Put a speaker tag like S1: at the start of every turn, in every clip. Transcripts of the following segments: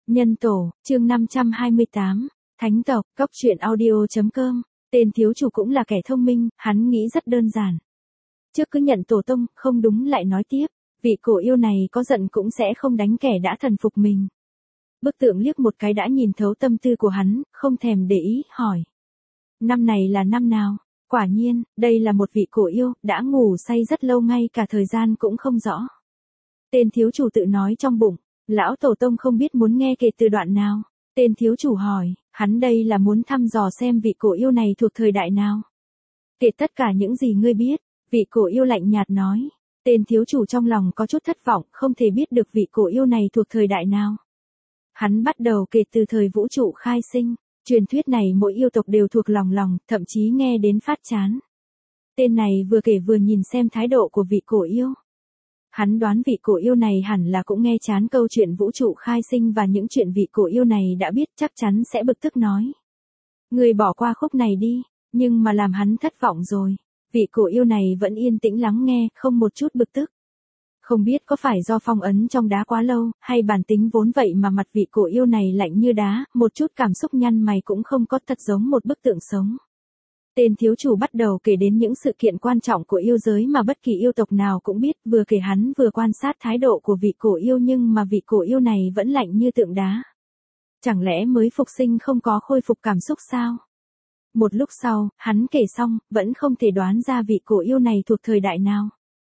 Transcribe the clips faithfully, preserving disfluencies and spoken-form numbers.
S1: Nhân tổ, chương năm trăm hai mươi tám, Thánh tộc, cốc truyện audio.com, tên thiếu chủ cũng là kẻ thông minh, hắn nghĩ rất đơn giản. Trước cứ nhận tổ tông, không đúng lại nói tiếp, vị cổ yêu này có giận cũng sẽ không đánh kẻ đã thần phục mình. Bức tượng liếc một cái đã nhìn thấu tâm tư của hắn, không thèm để ý, hỏi. Năm này là năm nào? Quả nhiên, đây là một vị cổ yêu, đã ngủ say rất lâu ngay cả thời gian cũng không rõ. Tên thiếu chủ tự nói trong bụng, lão tổ tông không biết muốn nghe kể từ đoạn nào. Tên thiếu chủ hỏi, hắn đây là muốn thăm dò xem vị cổ yêu này thuộc thời đại nào. Kể tất cả những gì ngươi biết, vị cổ yêu lạnh nhạt nói. Tên thiếu chủ trong lòng có chút thất vọng, không thể biết được vị cổ yêu này thuộc thời đại nào. Hắn bắt đầu kể từ thời vũ trụ khai sinh, truyền thuyết này mỗi yêu tộc đều thuộc lòng lòng, thậm chí nghe đến phát chán. Tên này vừa kể vừa nhìn xem thái độ của vị cổ yêu. Hắn đoán vị cổ yêu này hẳn là cũng nghe chán câu chuyện vũ trụ khai sinh và những chuyện vị cổ yêu này đã biết, chắc chắn sẽ bực tức nói. Người bỏ qua khúc này đi, nhưng mà làm hắn thất vọng rồi. Vị cổ yêu này vẫn yên tĩnh lắng nghe, không một chút bực tức. Không biết có phải do phong ấn trong đá quá lâu, hay bản tính vốn vậy mà mặt vị cổ yêu này lạnh như đá, một chút cảm xúc nhăn mày cũng không có, thật giống một bức tượng sống. Tên thiếu chủ bắt đầu kể đến những sự kiện quan trọng của yêu giới mà bất kỳ yêu tộc nào cũng biết, vừa kể hắn vừa quan sát thái độ của vị cổ yêu, nhưng mà vị cổ yêu này vẫn lạnh như tượng đá. Chẳng lẽ mới phục sinh không có khôi phục cảm xúc sao? Một lúc sau, hắn kể xong, vẫn không thể đoán ra vị cổ yêu này thuộc thời đại nào.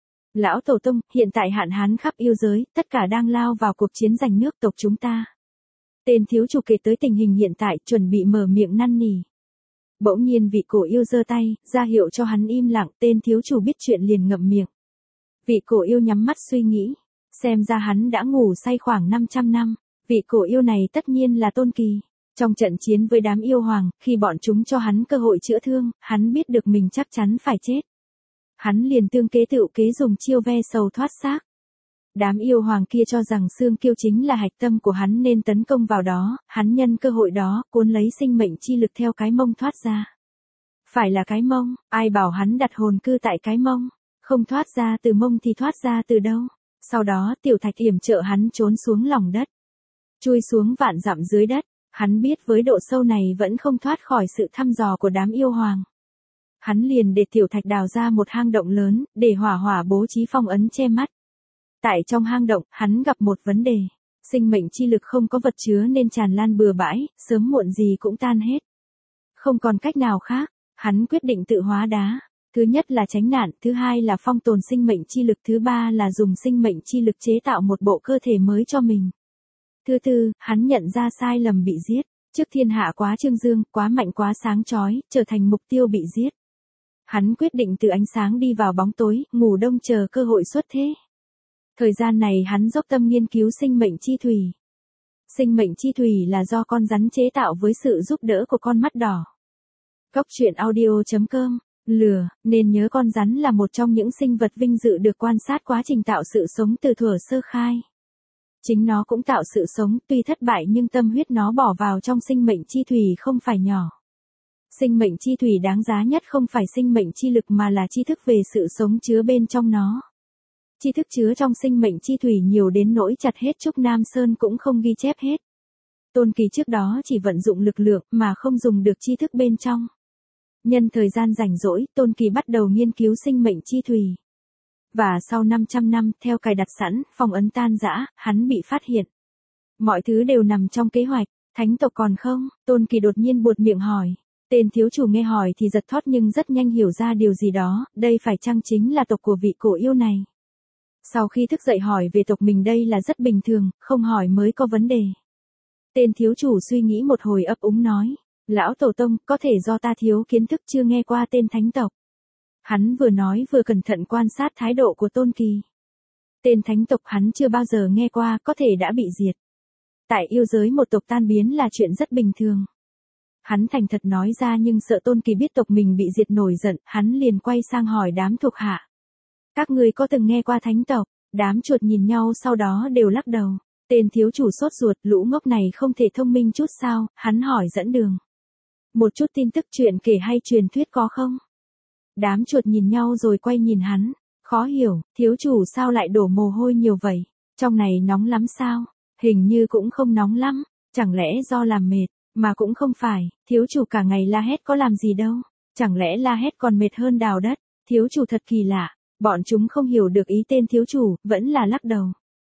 S1: Lão tổ tông, hiện tại hạn hán khắp yêu giới, tất cả đang lao vào cuộc chiến giành nước tộc chúng ta. Tên thiếu chủ kể tới tình hình hiện tại, chuẩn bị mở miệng năn nỉ. Bỗng nhiên vị cổ yêu giơ tay, ra hiệu cho hắn im lặng, tên thiếu chủ biết chuyện liền ngậm miệng. Vị cổ yêu nhắm mắt suy nghĩ, xem ra hắn đã ngủ say khoảng năm trăm năm, vị cổ yêu này tất nhiên là Tôn Kỳ. Trong trận chiến với đám yêu hoàng, khi bọn chúng cho hắn cơ hội chữa thương, hắn biết được mình chắc chắn phải chết. Hắn liền tương kế tự kế dùng chiêu ve sầu thoát xác. Đám yêu hoàng kia cho rằng xương kiêu chính là hạch tâm của hắn nên tấn công vào đó, hắn nhân cơ hội đó, cuốn lấy sinh mệnh chi lực theo cái mông thoát ra. Phải là cái mông, ai bảo hắn đặt hồn cư tại cái mông, không thoát ra từ mông thì thoát ra từ đâu. Sau đó tiểu thạch yểm trợ hắn trốn xuống lòng đất, chui xuống vạn dặm dưới đất, hắn biết với độ sâu này vẫn không thoát khỏi sự thăm dò của đám yêu hoàng. Hắn liền để tiểu thạch đào ra một hang động lớn, để hỏa hỏa bố trí phong ấn che mắt. Tại trong hang động, hắn gặp một vấn đề. Sinh mệnh chi lực không có vật chứa nên tràn lan bừa bãi, sớm muộn gì cũng tan hết. Không còn cách nào khác, hắn quyết định tự hóa đá. Thứ nhất là tránh nạn, thứ hai là phong tồn sinh mệnh chi lực, thứ ba là dùng sinh mệnh chi lực chế tạo một bộ cơ thể mới cho mình. Thứ tư, hắn nhận ra sai lầm bị giết. Trước thiên hạ quá trương dương, quá mạnh quá sáng chói, trở thành mục tiêu bị giết. Hắn quyết định từ ánh sáng đi vào bóng tối, ngủ đông chờ cơ hội xuất thế. Thời gian này hắn dốc tâm nghiên cứu sinh mệnh chi thủy. Sinh mệnh chi thủy là do con rắn chế tạo với sự giúp đỡ của con mắt đỏ. Cốc truyện audio.com, lừa, nên nhớ con rắn là một trong những sinh vật vinh dự được quan sát quá trình tạo sự sống từ thuở sơ khai. Chính nó cũng tạo sự sống, tuy thất bại nhưng tâm huyết nó bỏ vào trong sinh mệnh chi thủy không phải nhỏ. Sinh mệnh chi thủy đáng giá nhất không phải sinh mệnh chi lực mà là tri thức về sự sống chứa bên trong nó. Tri thức chứa trong sinh mệnh chi thủy nhiều đến nỗi chặt hết trúc Nam Sơn cũng không ghi chép hết. Tôn Kỳ trước đó chỉ vận dụng lực lượng mà không dùng được tri thức bên trong. Nhân thời gian rảnh rỗi, Tôn Kỳ bắt đầu nghiên cứu sinh mệnh chi thủy. Và sau năm trăm năm, theo cài đặt sẵn, phong ấn tan rã, hắn bị phát hiện. Mọi thứ đều nằm trong kế hoạch, thánh tộc còn không? Tôn Kỳ đột nhiên buột miệng hỏi. Tên thiếu chủ nghe hỏi thì giật thót nhưng rất nhanh hiểu ra điều gì đó, đây phải chăng chính là tộc của vị cổ yêu này. Sau khi thức dậy hỏi về tộc mình đây là rất bình thường, không hỏi mới có vấn đề. Tên thiếu chủ suy nghĩ một hồi ấp úng nói, lão tổ tông, có thể do ta thiếu kiến thức chưa nghe qua tên thánh tộc. Hắn vừa nói vừa cẩn thận quan sát thái độ của Tôn Kỳ. Tên thánh tộc hắn chưa bao giờ nghe qua, có thể đã bị diệt. Tại yêu giới một tộc tan biến là chuyện rất bình thường. Hắn thành thật nói ra nhưng sợ Tôn Kỳ biết tộc mình bị diệt nổi giận, hắn liền quay sang hỏi đám thuộc hạ. Các người có từng nghe qua thánh tộc? Đám chuột nhìn nhau sau đó đều lắc đầu. Tên thiếu chủ sốt ruột, lũ ngốc này không thể thông minh chút sao, hắn hỏi dẫn đường. Một chút tin tức chuyện kể hay truyền thuyết có không? Đám chuột nhìn nhau rồi quay nhìn hắn. Khó hiểu, thiếu chủ sao lại đổ mồ hôi nhiều vậy? Trong này nóng lắm sao? Hình như cũng không nóng lắm, chẳng lẽ do làm mệt, mà cũng không phải, thiếu chủ cả ngày la hét có làm gì đâu, chẳng lẽ la hét còn mệt hơn đào đất, thiếu chủ thật kỳ lạ, bọn chúng không hiểu được ý tên thiếu chủ, vẫn là lắc đầu.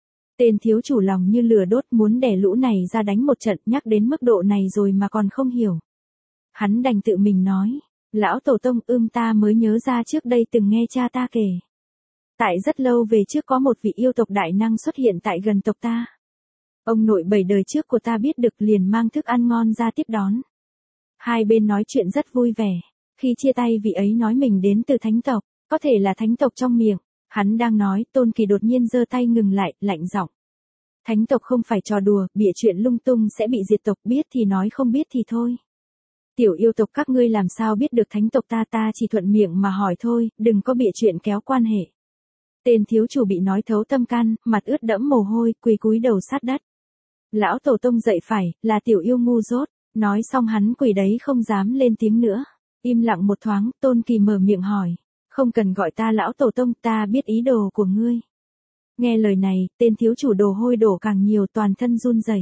S1: Tên thiếu chủ lòng như lửa đốt muốn đè lũ này ra đánh một trận, nhắc đến mức độ này rồi mà còn không hiểu. Hắn đành tự mình nói, lão tổ tông ưm ta mới nhớ ra trước đây từng nghe cha ta kể. Tại rất lâu về trước có một vị yêu tộc đại năng xuất hiện tại gần tộc ta. Ông nội bảy đời trước của ta biết được liền mang thức ăn ngon ra tiếp đón. Hai bên nói chuyện rất vui vẻ, khi chia tay vị ấy nói mình đến từ thánh tộc, có thể là thánh tộc trong miệng. Hắn đang nói, Tôn Kỳ đột nhiên giơ tay ngừng lại, lạnh giọng. Thánh tộc không phải trò đùa, bịa chuyện lung tung sẽ bị diệt tộc, biết thì nói không biết thì thôi. Tiểu yêu tộc các ngươi làm sao biết được thánh tộc ta, ta chỉ thuận miệng mà hỏi thôi, đừng có bịa chuyện kéo quan hệ. Tên thiếu chủ bị nói thấu tâm can, mặt ướt đẫm mồ hôi, quỳ cúi đầu sát đất. Lão tổ tông dậy phải, là tiểu yêu ngu dốt, nói xong hắn quỳ đấy không dám lên tiếng nữa. Im lặng một thoáng, Tôn Kỳ mở miệng hỏi. Không cần gọi ta lão tổ tông, ta biết ý đồ của ngươi. Nghe lời này, tên thiếu chủ đồ hôi đổ càng nhiều, toàn thân run rẩy.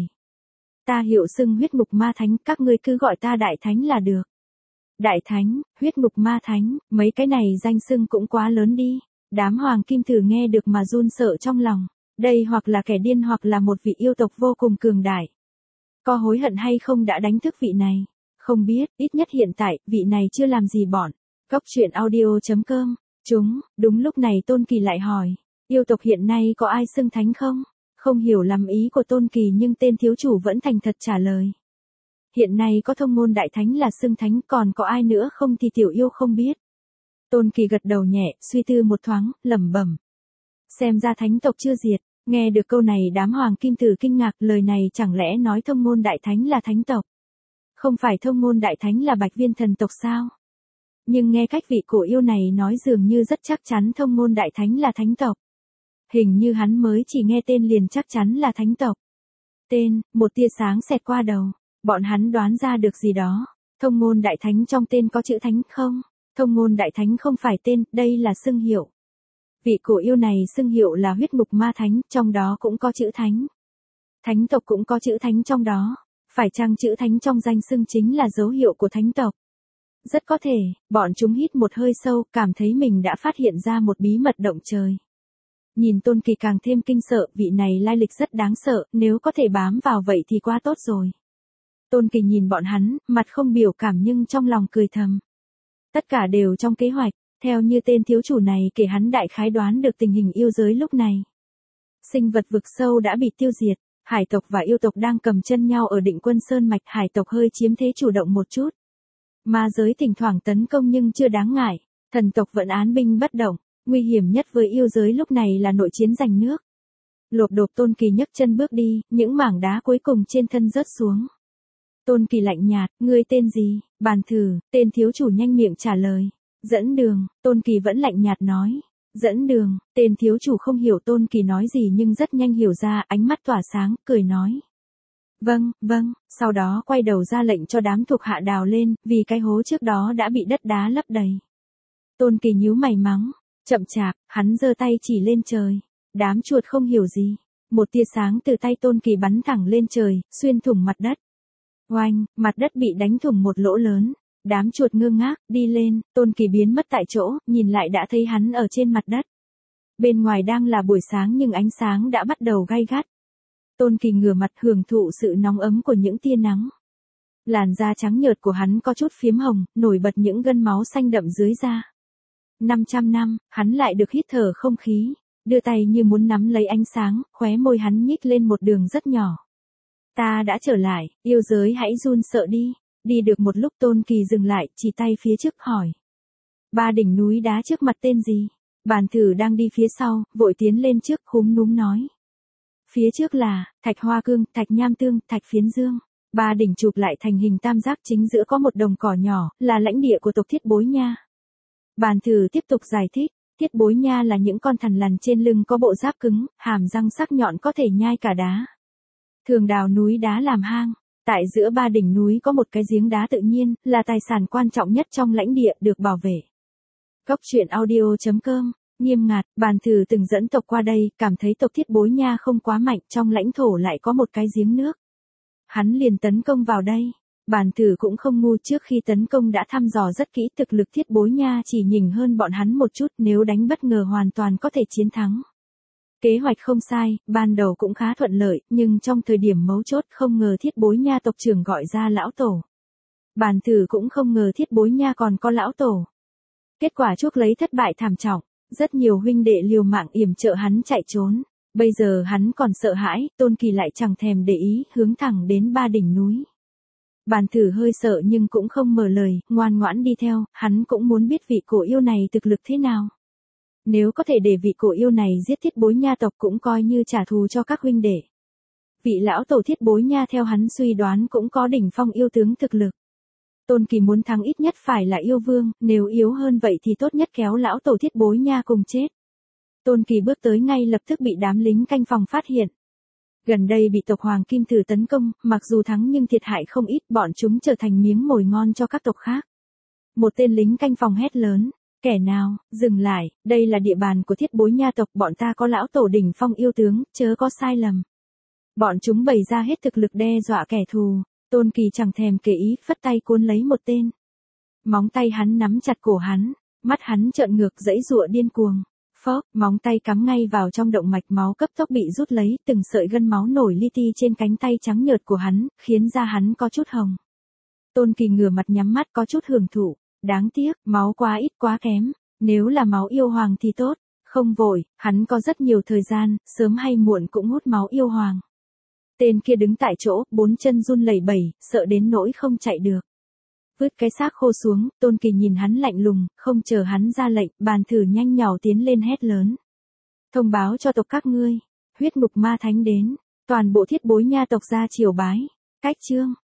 S1: Ta hiệu xưng huyết ngục ma thánh, các ngươi cứ gọi ta đại thánh là được. Đại thánh, huyết ngục ma thánh, mấy cái này danh xưng cũng quá lớn đi. Đám hoàng kim thử nghe được mà run sợ trong lòng. Đây hoặc là kẻ điên hoặc là một vị yêu tộc vô cùng cường đại. Có hối hận hay không đã đánh thức vị này? Không biết, ít nhất hiện tại, vị này chưa làm gì bọn. Cốc truyện audio chấm com. Chúng, đúng lúc này Tôn Kỳ lại hỏi. Yêu tộc hiện nay có ai xưng thánh không? Không hiểu lắm ý của Tôn Kỳ nhưng tên thiếu chủ vẫn thành thật trả lời. Hiện nay có thông ngôn đại thánh là xưng thánh, còn có ai nữa không thì tiểu yêu không biết. Tôn Kỳ gật đầu nhẹ, suy tư một thoáng, lẩm bẩm. Xem ra thánh tộc chưa diệt. Nghe được câu này đám hoàng kim tử kinh ngạc, lời này chẳng lẽ nói thông ngôn đại thánh là thánh tộc? Không phải thông ngôn đại thánh là Bạch Viên thần tộc sao? Nhưng nghe cách vị cổ yêu này nói dường như rất chắc chắn thông ngôn đại thánh là thánh tộc. Hình như hắn mới chỉ nghe tên liền chắc chắn là thánh tộc. Tên, một tia sáng xẹt qua đầu, bọn hắn đoán ra được gì đó. Thông ngôn đại thánh trong tên có chữ thánh không? Thông ngôn đại thánh không phải tên, đây là xưng hiệu. Vị cổ yêu này xưng hiệu là huyết ngục ma thánh, trong đó cũng có chữ thánh. Thánh tộc cũng có chữ thánh trong đó. Phải chăng chữ thánh trong danh xưng chính là dấu hiệu của thánh tộc? Rất có thể, bọn chúng hít một hơi sâu, cảm thấy mình đã phát hiện ra một bí mật động trời. Nhìn Tôn Kỳ càng thêm kinh sợ, vị này lai lịch rất đáng sợ, nếu có thể bám vào vậy thì quá tốt rồi. Tôn Kỳ nhìn bọn hắn, mặt không biểu cảm nhưng trong lòng cười thầm. Tất cả đều trong kế hoạch, theo như tên thiếu chủ này kể hắn đại khái đoán được tình hình yêu giới lúc này. Sinh vật vực sâu đã bị tiêu diệt, hải tộc và yêu tộc đang cầm chân nhau ở Định Quân Sơn mạch, hải tộc hơi chiếm thế chủ động một chút. Ma giới thỉnh thoảng tấn công nhưng chưa đáng ngại, thần tộc vẫn án binh bất động, nguy hiểm nhất với yêu giới lúc này là nội chiến giành nước. Lộp độp Tôn Kỳ nhấc chân bước đi, những mảng đá cuối cùng trên thân rớt xuống. Tôn Kỳ lạnh nhạt, ngươi tên gì? Bàn thử, tên thiếu chủ nhanh miệng trả lời. Dẫn đường, Tôn Kỳ vẫn lạnh nhạt nói. Dẫn đường, tên thiếu chủ không hiểu Tôn Kỳ nói gì nhưng rất nhanh hiểu ra, ánh mắt tỏa sáng, cười nói. Vâng, vâng, sau đó quay đầu ra lệnh cho đám thuộc hạ đào lên, vì cái hố trước đó đã bị đất đá lấp đầy. Tôn Kỳ nhíu mày mắng, chậm chạp, hắn giơ tay chỉ lên trời. Đám chuột không hiểu gì. Một tia sáng từ tay Tôn Kỳ bắn thẳng lên trời, xuyên thủng mặt đất. Oanh, mặt đất bị đánh thủng một lỗ lớn. Đám chuột ngơ ngác, đi lên, Tôn Kỳ biến mất tại chỗ, nhìn lại đã thấy hắn ở trên mặt đất. Bên ngoài đang là buổi sáng nhưng ánh sáng đã bắt đầu gay gắt. Tôn Kỳ ngửa mặt hưởng thụ sự nóng ấm của những tia nắng. Làn da trắng nhợt của hắn có chút phiếm hồng, nổi bật những gân máu xanh đậm dưới da. năm trăm năm, hắn lại được hít thở không khí, đưa tay như muốn nắm lấy ánh sáng, khóe môi hắn nhích lên một đường rất nhỏ. Ta đã trở lại, yêu giới hãy run sợ đi. Đi được một lúc Tôn Kỳ dừng lại, chỉ tay phía trước hỏi. Ba đỉnh núi đá trước mặt tên gì? Bàn thử đang đi phía sau, vội tiến lên trước, khúm núm nói. Phía trước là, Thạch Hoa Cương, Thạch Nham Tương, Thạch Phiến Dương. Ba đỉnh chụp lại thành hình tam giác, chính giữa có một đồng cỏ nhỏ, là lãnh địa của tộc Thiết Bối Nha. Bàn thử tiếp tục giải thích, Thiết Bối Nha là những con thằn lằn trên lưng có bộ giáp cứng, hàm răng sắc nhọn có thể nhai cả đá. Thường đào núi đá làm hang. Tại giữa ba đỉnh núi có một cái giếng đá tự nhiên, là tài sản quan trọng nhất trong lãnh địa, được bảo vệ. Cốc truyện audio chấm com Nghiêm ngặt, bàn thử từng dẫn tộc qua đây, cảm thấy tộc Thiết Bối Nha không quá mạnh, trong lãnh thổ lại có một cái giếng nước. Hắn liền tấn công vào đây. Bàn thử cũng không ngu, trước khi tấn công đã thăm dò rất kỹ, thực lực Thiết Bối Nha chỉ nhỉnh hơn bọn hắn một chút, nếu đánh bất ngờ hoàn toàn có thể chiến thắng. Kế hoạch không sai, ban đầu cũng khá thuận lợi, nhưng trong thời điểm mấu chốt không ngờ Thiết Bối Nha tộc trưởng gọi ra lão tổ. Bàn thử cũng không ngờ Thiết Bối Nha còn có lão tổ. Kết quả chuốc lấy thất bại thảm trọng, rất nhiều huynh đệ liều mạng yểm trợ hắn chạy trốn. Bây giờ hắn còn sợ hãi, Tôn Kỳ lại chẳng thèm để ý, hướng thẳng đến ba đỉnh núi. Bàn thử hơi sợ nhưng cũng không mở lời, ngoan ngoãn đi theo, hắn cũng muốn biết vị cổ yêu này thực lực thế nào. Nếu có thể để vị cổ yêu này giết Thiết Bối Nha tộc cũng coi như trả thù cho các huynh đệ. Vị lão tổ Thiết Bối Nha theo hắn suy đoán cũng có đỉnh phong yêu tướng thực lực. Tôn Kỳ muốn thắng ít nhất phải là yêu vương, nếu yếu hơn vậy thì tốt nhất kéo lão tổ Thiết Bối Nha cùng chết. Tôn Kỳ bước tới ngay lập tức bị đám lính canh phòng phát hiện. Gần đây bị tộc Hoàng Kim Thử tấn công, mặc dù thắng nhưng thiệt hại không ít, bọn chúng trở thành miếng mồi ngon cho các tộc khác. Một tên lính canh phòng hét lớn, kẻ nào, dừng lại, đây là địa bàn của Thiết Bối Nha tộc, bọn ta có lão tổ đỉnh phong yêu tướng, chớ có sai lầm. Bọn chúng bày ra hết thực lực đe dọa kẻ thù, Tôn Kỳ chẳng thèm kể ý, phất tay cuốn lấy một tên. Móng tay hắn nắm chặt cổ hắn, mắt hắn trợn ngược giãy giụa điên cuồng. Phốc, móng tay cắm ngay vào trong động mạch, máu cấp tốc bị rút lấy, từng sợi gân máu nổi li ti trên cánh tay trắng nhợt của hắn, khiến da hắn có chút hồng. Tôn Kỳ ngửa mặt nhắm mắt có chút hưởng thụ, đáng tiếc, máu quá ít quá kém, nếu là máu yêu hoàng thì tốt, không vội, hắn có rất nhiều thời gian, sớm hay muộn cũng hút máu yêu hoàng. Tên kia đứng tại chỗ, bốn chân run lẩy bẩy, sợ đến nỗi không chạy được. Vứt cái xác khô xuống, Tôn Kỳ nhìn hắn lạnh lùng, không chờ hắn ra lệnh, bàn thử nhanh nhảu tiến lên hét lớn. Thông báo cho tộc các ngươi, huyết ngục ma thánh đến, toàn bộ Thiết Bối Nha tộc ra triều bái, cách chương.